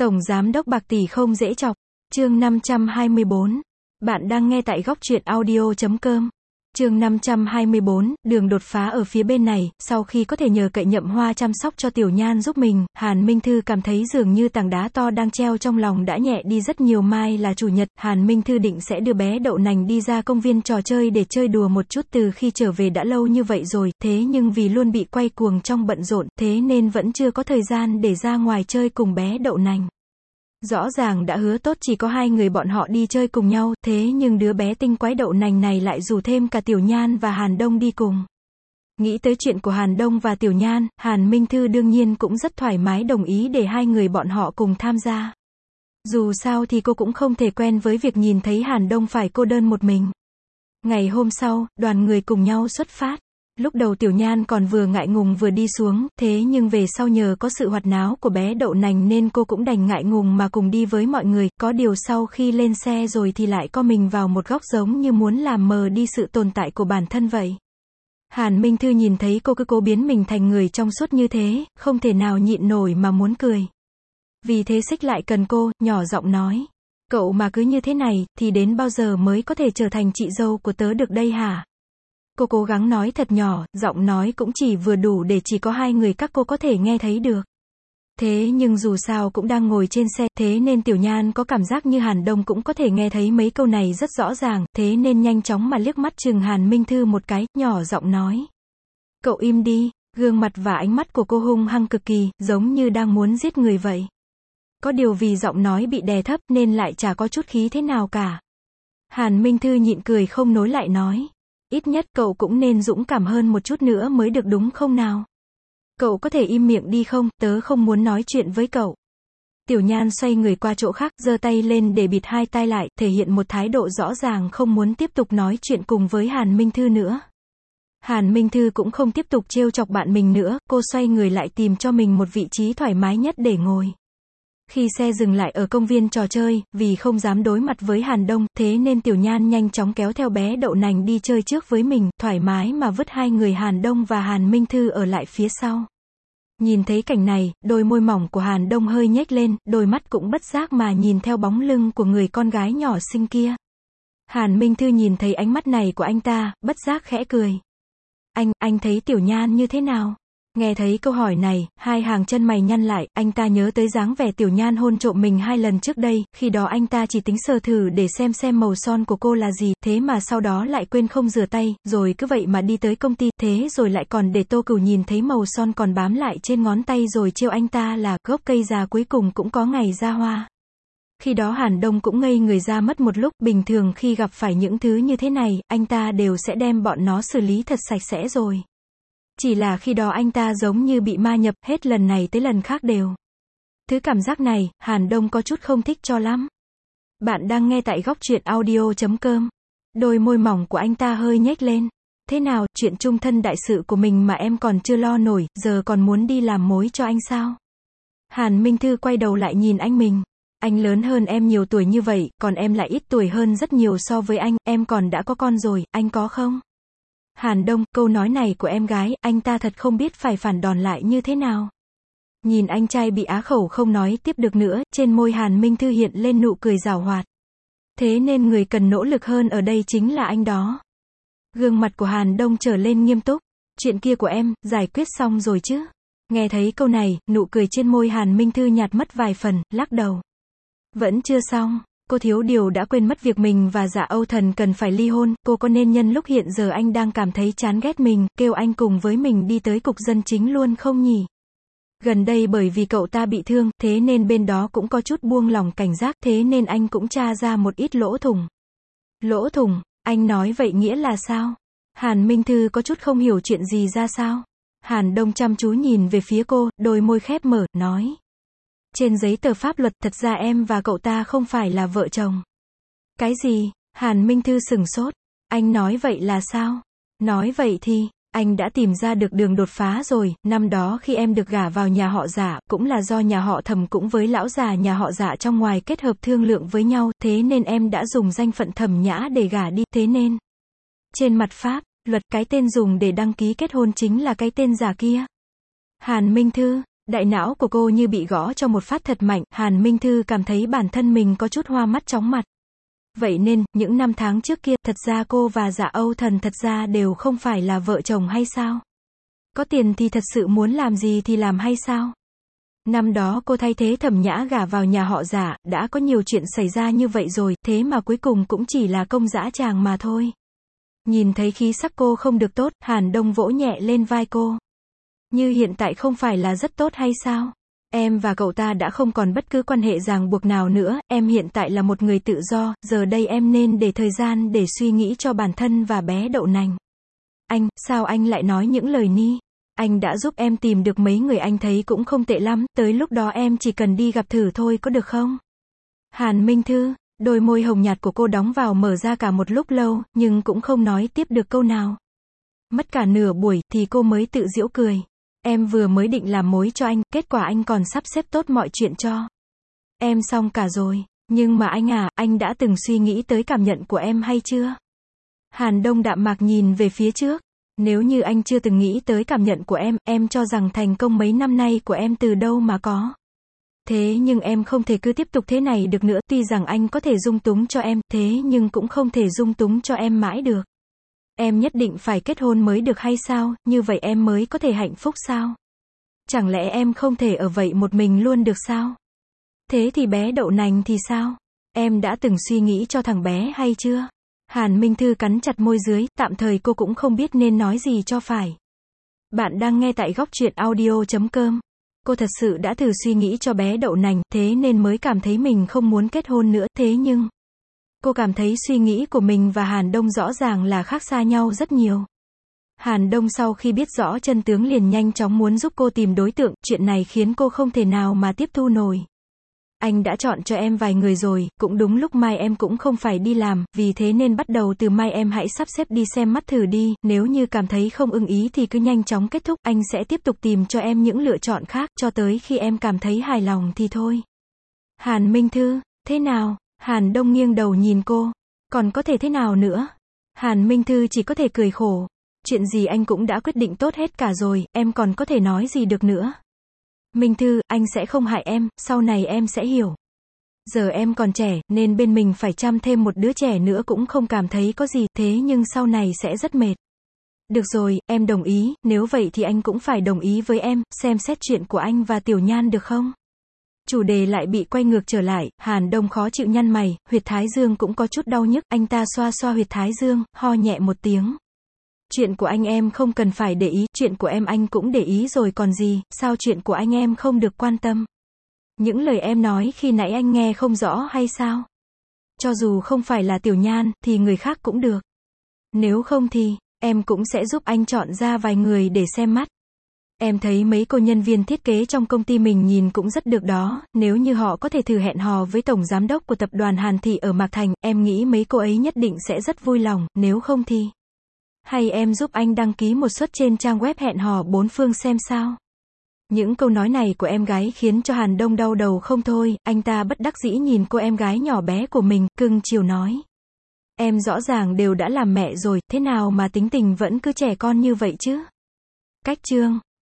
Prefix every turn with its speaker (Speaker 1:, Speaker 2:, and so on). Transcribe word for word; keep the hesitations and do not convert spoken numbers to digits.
Speaker 1: Tổng giám đốc bạc tỷ không dễ chọc. Chương năm trăm hai mươi bốn. Bạn đang nghe tại góc truyện audio chấm com. Chương năm trăm hai mươi bốn, đường đột phá ở phía bên này, sau khi có thể nhờ cậy Nhậm Hoa chăm sóc cho Tiểu Nhan giúp mình, Hàn Minh Thư cảm thấy dường như tảng đá to đang treo trong lòng đã nhẹ đi rất nhiều. Mai là chủ nhật, Hàn Minh Thư định sẽ đưa bé Đậu Nành đi ra công viên trò chơi để chơi đùa một chút. Từ khi trở về đã lâu như vậy rồi, thế nhưng vì luôn bị quay cuồng trong bận rộn, thế nên vẫn chưa có thời gian để ra ngoài chơi cùng bé Đậu Nành. Rõ ràng đã hứa tốt chỉ có hai người bọn họ đi chơi cùng nhau, thế nhưng đứa bé tinh quái Đậu Nành này lại rủ thêm cả Tiểu Nhan và Hàn Đông đi cùng. Nghĩ tới chuyện của Hàn Đông và Tiểu Nhan, Hàn Minh Thư đương nhiên cũng rất thoải mái đồng ý để hai người bọn họ cùng tham gia. Dù sao thì cô cũng không thể quen với việc nhìn thấy Hàn Đông phải cô đơn một mình. Ngày hôm sau, đoàn người cùng nhau xuất phát. Lúc đầu Tiểu Nhan còn vừa ngại ngùng vừa đi xuống, thế nhưng về sau nhờ có sự hoạt náo của bé Đậu Nành nên cô cũng đành ngại ngùng mà cùng đi với mọi người. Có điều sau khi lên xe rồi thì lại co mình vào một góc giống như muốn làm mờ đi sự tồn tại của bản thân vậy. Hàn Minh Thư nhìn thấy cô cứ cố biến mình thành người trong suốt như thế, không thể nào nhịn nổi mà muốn cười. Vì thế xích lại gần cô, nhỏ giọng nói: "Cậu mà cứ như thế này, thì đến bao giờ mới có thể trở thành chị dâu của tớ được đây hả?" Cô cố gắng nói thật nhỏ, giọng nói cũng chỉ vừa đủ để chỉ có hai người các cô có thể nghe thấy được. Thế nhưng dù sao cũng đang ngồi trên xe, thế nên Tiểu Nhan có cảm giác như Hàn Đông cũng có thể nghe thấy mấy câu này rất rõ ràng, thế nên nhanh chóng mà liếc mắt chừng Hàn Minh Thư một cái, nhỏ giọng nói: "Cậu im đi." Gương mặt và ánh mắt của cô hung hăng cực kỳ, giống như đang muốn giết người vậy. Có điều vì giọng nói bị đè thấp nên lại chả có chút khí thế nào cả. Hàn Minh Thư nhịn cười không nối lại nói: "Ít nhất cậu cũng nên dũng cảm hơn một chút nữa mới được đúng không nào? Cậu có thể im miệng đi không, tớ không muốn nói chuyện với cậu." Tiểu Nhan xoay người qua chỗ khác, giơ tay lên để bịt hai tai lại, thể hiện một thái độ rõ ràng không muốn tiếp tục nói chuyện cùng với Hàn Minh Thư nữa. Hàn Minh Thư cũng không tiếp tục trêu chọc bạn mình nữa, cô xoay người lại tìm cho mình một vị trí thoải mái nhất để ngồi. Khi xe dừng lại ở công viên trò chơi, vì không dám đối mặt với Hàn Đông, thế nên Tiểu Nhan nhanh chóng kéo theo bé Đậu Nành đi chơi trước với mình, thoải mái mà vứt hai người Hàn Đông và Hàn Minh Thư ở lại phía sau. Nhìn thấy cảnh này, đôi môi mỏng của Hàn Đông hơi nhếch lên, đôi mắt cũng bất giác mà nhìn theo bóng lưng của người con gái nhỏ xinh kia. Hàn Minh Thư nhìn thấy ánh mắt này của anh ta, bất giác khẽ cười. Anh, anh thấy Tiểu Nhan như thế nào? Nghe thấy câu hỏi này, hai hàng chân mày nhăn lại, anh ta nhớ tới dáng vẻ Tiểu Nhan hôn trộm mình hai lần trước đây, khi đó anh ta chỉ tính sờ thử để xem xem màu son của cô là gì, thế mà sau đó lại quên không rửa tay, rồi cứ vậy mà đi tới công ty, thế rồi lại còn để Tô Cửu nhìn thấy màu son còn bám lại trên ngón tay rồi trêu anh ta là gốc cây già cuối cùng cũng có ngày ra hoa. Khi đó Hàn Đông cũng ngây người ra mất một lúc, bình thường khi gặp phải những thứ như thế này, anh ta đều sẽ đem bọn nó xử lý thật sạch sẽ rồi. Chỉ là khi đó anh ta giống như bị ma nhập, hết lần này tới lần khác đều. Thứ cảm giác này, Hàn Đông có chút không thích cho lắm. Bạn đang nghe tại góc truyện audio chấm com. Đôi môi mỏng của anh ta hơi nhếch lên. Thế nào, chuyện chung thân đại sự của mình mà em còn chưa lo nổi, giờ còn muốn đi làm mối cho anh sao? Hàn Minh Thư quay đầu lại nhìn anh mình. Anh lớn hơn em nhiều tuổi như vậy, còn em lại ít tuổi hơn rất nhiều so với anh, em còn đã có con rồi, anh có không? Hàn Đông, câu nói này của em gái, anh ta thật không biết phải phản đòn lại như thế nào. Nhìn anh trai bị á khẩu không nói tiếp được nữa, trên môi Hàn Minh Thư hiện lên nụ cười giảo hoạt. Thế nên người cần nỗ lực hơn ở đây chính là anh đó. Gương mặt của Hàn Đông trở lên nghiêm túc. Chuyện kia của em, giải quyết xong rồi chứ? Nghe thấy câu này, nụ cười trên môi Hàn Minh Thư nhạt mất vài phần, lắc đầu. Vẫn chưa xong. Cô thiếu điều đã quên mất việc mình và Dạ Âu Thần cần phải ly hôn, cô có nên nhân lúc hiện giờ anh đang cảm thấy chán ghét mình, kêu anh cùng với mình đi tới cục dân chính luôn không nhỉ? Gần đây bởi vì cậu ta bị thương, thế nên bên đó cũng có chút buông lỏng cảnh giác, thế nên anh cũng tra ra một ít lỗ thủng. Lỗ thủng, anh nói vậy nghĩa là sao? Hàn Minh Thư có chút không hiểu chuyện gì ra sao? Hàn Đông chăm chú nhìn về phía cô, đôi môi khép mở, nói. Trên giấy tờ pháp luật thật ra em và cậu ta không phải là vợ chồng. Cái gì? Hàn Minh Thư sửng sốt. Anh nói vậy là sao? Nói vậy thì, anh đã tìm ra được đường đột phá rồi, năm đó khi em được gả vào nhà họ Dạ, cũng là do nhà họ Thẩm cũng với lão già nhà họ Dạ trong ngoài kết hợp thương lượng với nhau, thế nên em đã dùng danh phận Thẩm Nhã để gả đi, thế nên. Trên mặt pháp, luật cái tên dùng để đăng ký kết hôn chính là cái tên giả kia. Hàn Minh Thư, Đại não của cô như bị gõ cho một phát thật mạnh, Hàn Minh Thư cảm thấy bản thân mình có chút hoa mắt chóng mặt. Vậy nên, những năm tháng trước kia, thật ra cô và Dạ Âu Thần thật ra đều không phải là vợ chồng hay sao? Có tiền thì thật sự muốn làm gì thì làm hay sao? Năm đó cô thay thế Thẩm Nhã gả vào nhà họ Dạ, đã có nhiều chuyện xảy ra như vậy rồi, thế mà cuối cùng cũng chỉ là công dã tràng mà thôi. Nhìn thấy khí sắc cô không được tốt, Hàn Đông vỗ nhẹ lên vai cô. Như hiện tại không phải là rất tốt hay sao? Em và cậu ta đã không còn bất cứ quan hệ ràng buộc nào nữa, em hiện tại là một người tự do, giờ đây em nên để thời gian để suy nghĩ cho bản thân và bé đậu nành. Anh, sao anh lại nói những lời ni? Anh đã giúp em tìm được mấy người anh thấy cũng không tệ lắm, tới lúc đó em chỉ cần đi gặp thử thôi có được không? Hàn Minh Thư, đôi môi hồng nhạt của cô đóng vào mở ra cả một lúc lâu, nhưng cũng không nói tiếp được câu nào. Mất cả nửa buổi, thì cô mới tự giễu cười. Em vừa mới định làm mối cho anh, kết quả anh còn sắp xếp tốt mọi chuyện cho em xong cả rồi. Nhưng mà anh à, anh đã từng suy nghĩ tới cảm nhận của em hay chưa? Hàn Đông đạm mạc nhìn về phía trước. Nếu như anh chưa từng nghĩ tới cảm nhận của em, em cho rằng thành công mấy năm nay của em từ đâu mà có. Thế nhưng em không thể cứ tiếp tục thế này được nữa, tuy rằng anh có thể dung túng cho em, thế nhưng cũng không thể dung túng cho em mãi được. Em nhất định phải kết hôn mới được hay sao, như vậy em mới có thể hạnh phúc sao? Chẳng lẽ em không thể ở vậy một mình luôn được sao? Thế thì bé đậu nành thì sao? Em đã từng suy nghĩ cho thằng bé hay chưa? Hàn Minh Thư cắn chặt môi dưới, tạm thời cô cũng không biết nên nói gì cho phải. Bạn đang nghe tại góc truyện audio chấm com. Cô thật sự đã thử suy nghĩ cho bé đậu nành, thế nên mới cảm thấy mình không muốn kết hôn nữa, thế nhưng cô cảm thấy suy nghĩ của mình và Hàn Đông rõ ràng là khác xa nhau rất nhiều. Hàn Đông sau khi biết rõ chân tướng liền nhanh chóng muốn giúp cô tìm đối tượng, chuyện này khiến cô không thể nào mà tiếp thu nổi. Anh đã chọn cho em vài người rồi, cũng đúng lúc mai em cũng không phải đi làm, vì thế nên bắt đầu từ mai em hãy sắp xếp đi xem mắt thử đi, nếu như cảm thấy không ưng ý thì cứ nhanh chóng kết thúc, anh sẽ tiếp tục tìm cho em những lựa chọn khác, cho tới khi em cảm thấy hài lòng thì thôi. Hàn Minh Thư, thế nào? Hàn Đông nghiêng đầu nhìn cô. Còn có thể thế nào nữa? Hàn Minh Thư chỉ có thể cười khổ. Chuyện gì anh cũng đã quyết định tốt hết cả rồi, em còn có thể nói gì được nữa. Minh Thư, anh sẽ không hại em, sau này em sẽ hiểu. Giờ em còn trẻ, nên bên mình phải chăm thêm một đứa trẻ nữa cũng không cảm thấy có gì, thế nhưng sau này sẽ rất mệt. Được rồi, em đồng ý, nếu vậy thì anh cũng phải đồng ý với em, xem xét chuyện của anh và Tiểu Nhan được không? Chủ đề lại bị quay ngược trở lại, Hàn Đông khó chịu nhăn mày, huyệt thái dương cũng có chút đau nhức, anh ta xoa xoa huyệt thái dương, ho nhẹ một tiếng. Chuyện của anh em không cần phải để ý, chuyện của em anh cũng để ý rồi còn gì, sao chuyện của anh em không được quan tâm? Những lời em nói khi nãy anh nghe không rõ hay sao? Cho dù không phải là Tiểu Nhan, thì người khác cũng được. Nếu không thì, em cũng sẽ giúp anh chọn ra vài người để xem mắt. Em thấy mấy cô nhân viên thiết kế trong công ty mình nhìn cũng rất được đó, nếu như họ có thể thử hẹn hò với tổng giám đốc của tập đoàn Hàn Thị ở Mạc Thành, em nghĩ mấy cô ấy nhất định sẽ rất vui lòng, nếu không thì hay em giúp anh đăng ký một suất trên trang web hẹn hò bốn phương xem sao. Những câu nói này của em gái khiến cho Hàn Đông đau đầu không thôi, anh ta bất đắc dĩ nhìn cô em gái nhỏ bé của mình, cưng chiều nói. Em rõ ràng đều đã làm mẹ rồi, thế nào mà tính tình vẫn cứ trẻ con như vậy chứ? Cách chương